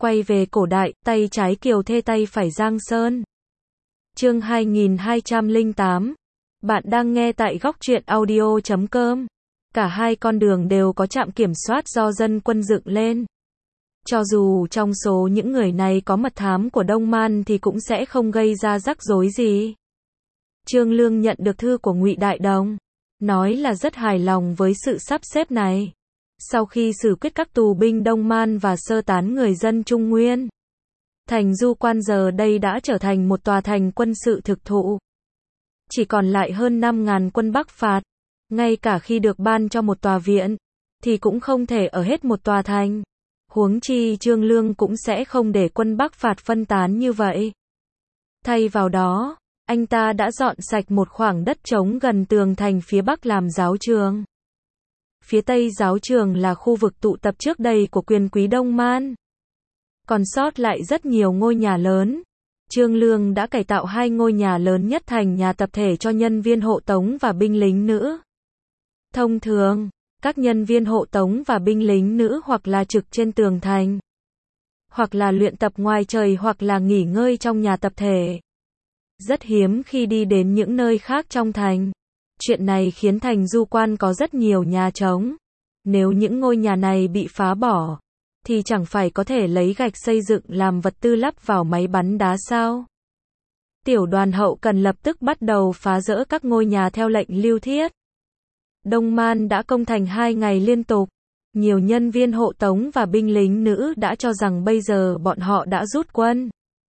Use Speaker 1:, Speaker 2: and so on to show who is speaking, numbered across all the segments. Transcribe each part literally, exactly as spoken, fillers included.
Speaker 1: Quay về cổ đại, tay trái Kiều Thê tay phải Giang Sơn. Chương hai nghìn hai trăm lẻ tám. Bạn đang nghe tại góc truyện audio chấm com. Cả hai con đường đều có trạm kiểm soát do dân quân dựng lên. Cho dù trong số những người này có mật thám của Đông Man thì cũng sẽ không gây ra rắc rối gì. Trương Lương nhận được thư của Ngụy Đại Đồng, nói là rất hài lòng với sự sắp xếp này. Sau khi xử quyết các tù binh Đông Man và sơ tán người dân Trung Nguyên, thành Du Quan giờ đây đã trở thành một tòa thành quân sự thực thụ. Chỉ còn lại hơn năm nghìn quân Bắc phạt, ngay cả khi được ban cho một tòa viện, thì cũng không thể ở hết một tòa thành. Huống chi Trương Lương cũng sẽ không để quân Bắc phạt phân tán như vậy. Thay vào đó, anh ta đã dọn sạch một khoảng đất trống gần tường thành phía Bắc làm giáo trường. Phía Tây giáo trường là khu vực tụ tập trước đây của quyền quý Đông Man. Còn sót lại rất nhiều ngôi nhà lớn. Trương Lương đã cải tạo hai ngôi nhà lớn nhất thành nhà tập thể cho nhân viên hộ tống và binh lính nữ. Thông thường, các nhân viên hộ tống và binh lính nữ hoặc là trực trên tường thành, hoặc là luyện tập ngoài trời hoặc là nghỉ ngơi trong nhà tập thể. Rất hiếm khi đi đến những nơi khác trong thành. Chuyện này khiến thành Du Quan có rất nhiều nhà trống. Nếu những ngôi nhà này bị phá bỏ, thì chẳng phải có thể lấy gạch xây dựng làm vật tư lắp vào máy bắn đá sao? Tiểu đoàn hậu cần lập tức bắt đầu phá rỡ các ngôi nhà theo lệnh Lưu Thiết. Đông Man đã công thành hai ngày liên tục. Nhiều nhân viên hộ tống và binh lính nữ đã cho rằng bây giờ bọn họ đã rút quân.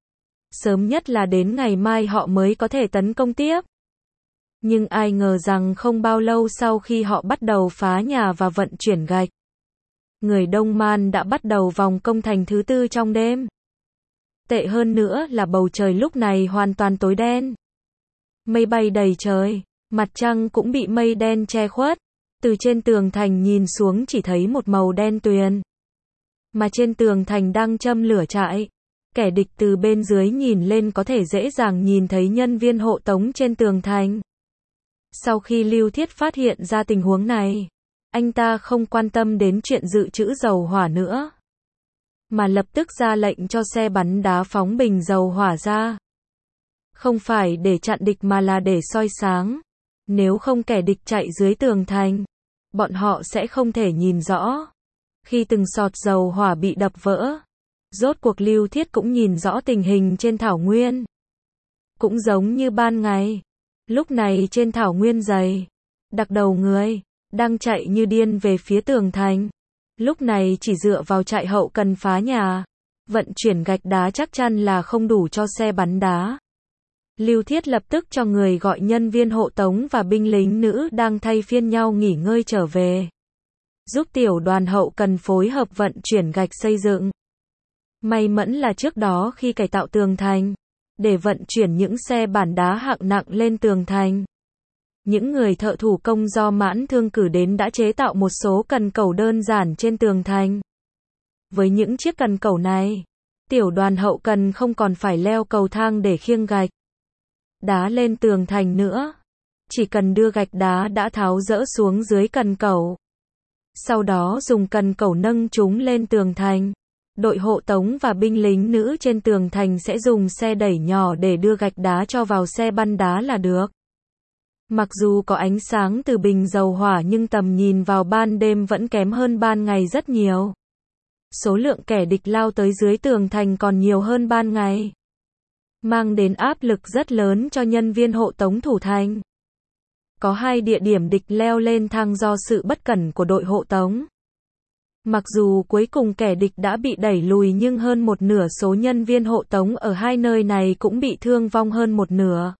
Speaker 1: Sớm nhất là đến ngày mai họ mới có thể tấn công tiếp. Nhưng ai ngờ rằng không bao lâu sau khi họ bắt đầu phá nhà và vận chuyển gạch, người Đông Man đã bắt đầu vòng công thành thứ tư trong đêm. Tệ hơn nữa là bầu trời lúc này hoàn toàn tối đen. Mây bay đầy trời, mặt trăng cũng bị mây đen che khuất. Từ trên tường thành nhìn xuống chỉ thấy một màu đen tuyền. Mà trên tường thành đang châm lửa trại. Kẻ địch từ bên dưới nhìn lên có thể dễ dàng nhìn thấy nhân viên hộ tống trên tường thành. Sau khi Lưu Thiết phát hiện ra tình huống này, anh ta không quan tâm đến chuyện dự trữ dầu hỏa nữa, mà lập tức ra lệnh cho xe bắn đá phóng bình dầu hỏa ra. Không phải để chặn địch mà là để soi sáng. Nếu không kẻ địch chạy dưới tường thành, bọn họ sẽ không thể nhìn rõ. Khi từng sọt dầu hỏa bị đập vỡ, rốt cuộc Lưu Thiết cũng nhìn rõ tình hình trên thảo nguyên. Cũng giống như ban ngày, lúc này trên thảo nguyên dày, đặc đầu người đang chạy như điên về phía tường thành. Lúc này chỉ dựa vào trại hậu cần phá nhà, vận chuyển gạch đá chắc chắn là không đủ cho xe bắn đá. Lưu Thiết lập tức cho người gọi nhân viên hộ tống và binh lính nữ đang thay phiên nhau nghỉ ngơi trở về, giúp tiểu đoàn hậu cần phối hợp vận chuyển gạch xây dựng. May mắn là trước đó khi cải tạo tường thành, để vận chuyển những xe bản đá hạng nặng lên tường thành, những người thợ thủ công do Mãn Thương cử đến đã chế tạo một số cần cẩu đơn giản trên tường thành. Với những chiếc cần cẩu này, tiểu đoàn hậu cần không còn phải leo cầu thang để khiêng gạch đá lên tường thành nữa. Chỉ cần đưa gạch đá đã tháo dỡ xuống dưới cần cẩu, sau đó dùng cần cẩu nâng chúng lên tường thành. Đội hộ tống và binh lính nữ trên tường thành sẽ dùng xe đẩy nhỏ để đưa gạch đá cho vào xe bắn đá là được. Mặc dù có ánh sáng từ bình dầu hỏa nhưng tầm nhìn vào ban đêm vẫn kém hơn ban ngày rất nhiều. Số lượng kẻ địch lao tới dưới tường thành còn nhiều hơn ban ngày, mang đến áp lực rất lớn cho nhân viên hộ tống thủ thành. Có hai địa điểm địch leo lên thang do sự bất cẩn của đội hộ tống. Mặc dù cuối cùng kẻ địch đã bị đẩy lùi nhưng hơn một nửa số nhân viên hộ tống ở hai nơi này cũng bị thương vong hơn một nửa.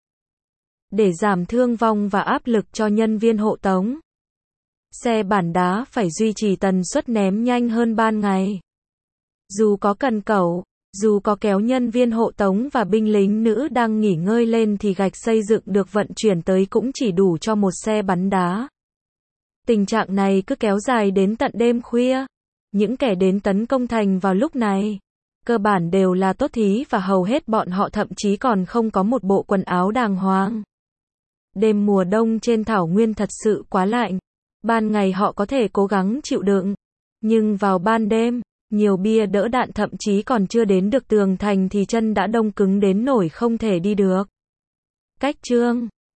Speaker 1: Để giảm thương vong và áp lực cho nhân viên hộ tống, xe bản đá phải duy trì tần suất ném nhanh hơn ban ngày. Dù có cần cẩu, dù có kéo nhân viên hộ tống và binh lính nữ đang nghỉ ngơi lên thì gạch xây dựng được vận chuyển tới cũng chỉ đủ cho một xe bắn đá. Tình trạng này cứ kéo dài đến tận đêm khuya. Những kẻ đến tấn công thành vào lúc này, cơ bản đều là tốt thí và hầu hết bọn họ thậm chí còn không có một bộ quần áo đàng hoàng. Đêm mùa đông trên thảo nguyên thật sự quá lạnh. Ban ngày họ có thể cố gắng chịu đựng, nhưng vào ban đêm, nhiều bia đỡ đạn thậm chí còn chưa đến được tường thành thì chân đã đông cứng đến nỗi không thể đi được. Cách chương